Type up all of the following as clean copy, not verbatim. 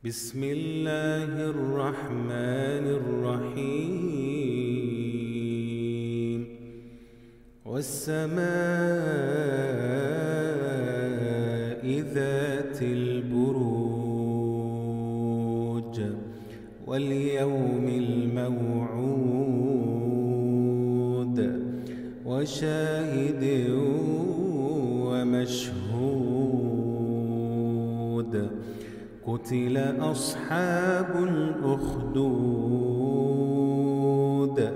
بسم الله الرحمن الرحيم والسماء ذات البروج واليوم الموعود وشاهد ومشهود قتل أصحاب الأخدود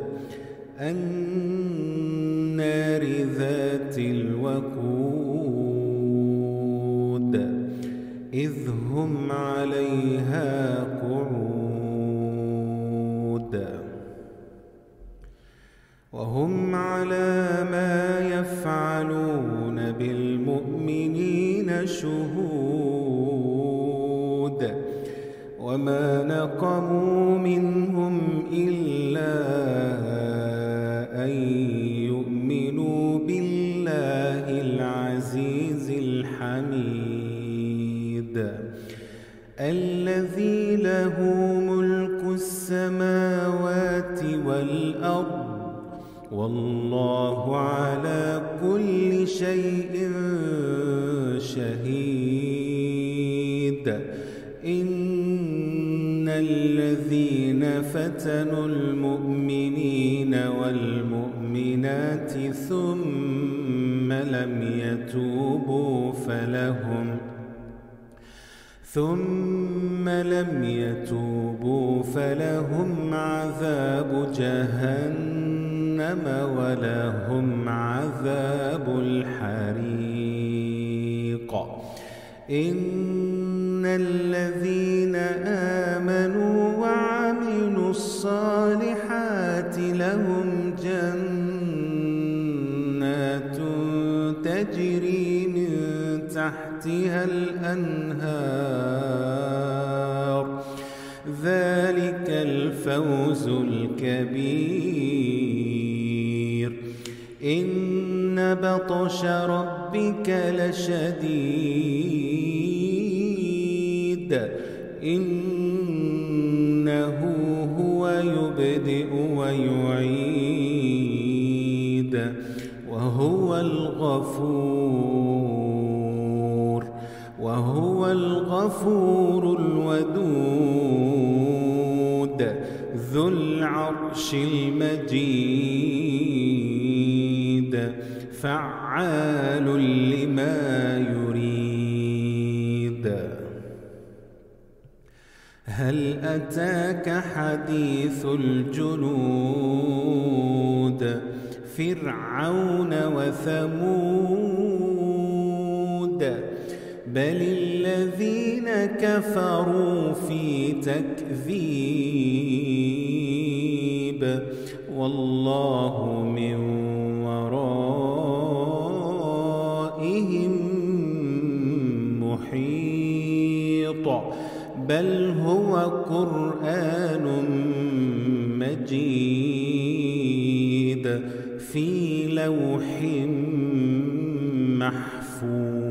النار ذات الوقود إذ هم عليها قعود وهم على ما يفعلون بالمؤمنين شهود وما نقموا منهم إلا أن يؤمنوا بالله العزيز الحميد الذي له ملك السماوات والأرض والله على كل شيء شهيد إن الذين فتنوا المؤمنين والمؤمنات ثم لم يتوبوا فلهم عذاب جهنم ولهم عذاب الحريق إن الذين آمنوا وعملوا الصالحات لهم جنات تجري من تحتها الأنهار ذلك الفوز الكبير إن بطش ربك لشديد إنه هو يبدئ ويعيد وهو الغفور الودود ذو العرش المجيد فعال لما يريد هل أتاك حديث الجنود فرعون وثمود بل الذين كفروا في تكذيب والله من ورائهم محيط بل هو قرآن مجيد في لوح محفوظ